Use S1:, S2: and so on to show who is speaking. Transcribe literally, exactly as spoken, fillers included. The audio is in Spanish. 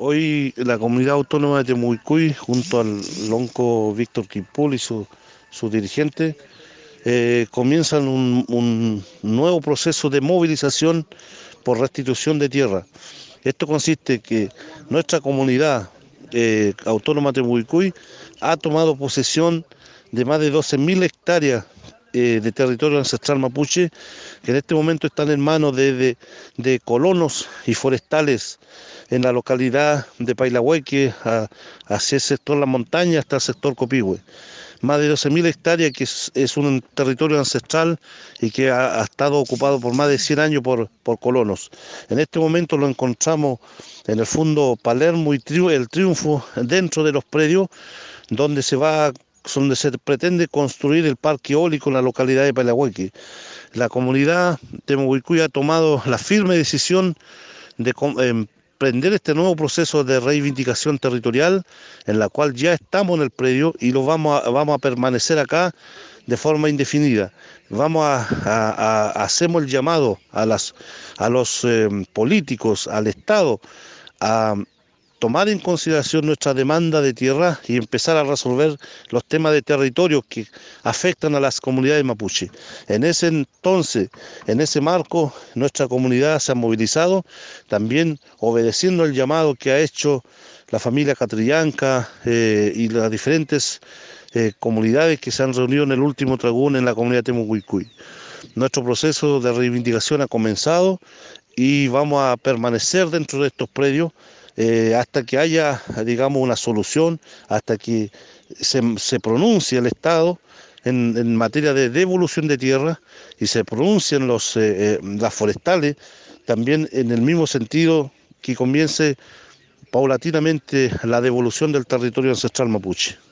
S1: Hoy la comunidad autónoma de Temucuy, junto al lonco Víctor Quimpul y su, su dirigente, eh, comienzan un, un nuevo proceso de movilización por restitución de tierra. Esto consiste en que nuestra comunidad eh, autónoma de Temucuy ha tomado posesión de más de doce mil hectáreas eh, de territorio ancestral mapuche, que en este momento están en manos de, de, de colonos y forestales en la localidad de Pailahueque, a- hacia el sector La Montaña hasta el sector Copihue. Más de doce mil hectáreas, que es, es un territorio ancestral y que ha, ha estado ocupado por más de cien años por, por colonos. En este momento lo encontramos en el fondo Palermo y Triu- el Triunfo dentro de los predios donde se va donde se pretende construir el parque eólico en la localidad de Pailahueque. La comunidad de Movicuy ha tomado la firme decisión de emprender este nuevo proceso de reivindicación territorial, en la cual ya estamos en el predio y lo vamos a, vamos a permanecer acá de forma indefinida. Vamos a, a, a hacemos el llamado a las a los eh, políticos, al Estado, a tomar en consideración nuestra demanda de tierra y empezar a resolver los temas de territorio que afectan a las comunidades mapuche. En ese entonces, en ese marco, nuestra comunidad se ha movilizado, también obedeciendo el llamado que ha hecho la familia Catrillanca eh, y las diferentes eh, comunidades que se han reunido en el último tragún en la comunidad Temucuicuy. Nuestro proceso de reivindicación ha comenzado y vamos a permanecer dentro de estos predios eh, hasta que haya, digamos, una solución, hasta que se, se pronuncie el Estado en, en materia de devolución de tierra y se pronuncien los, eh, eh, las forestales también en el mismo sentido que comience paulatinamente la devolución del territorio ancestral mapuche.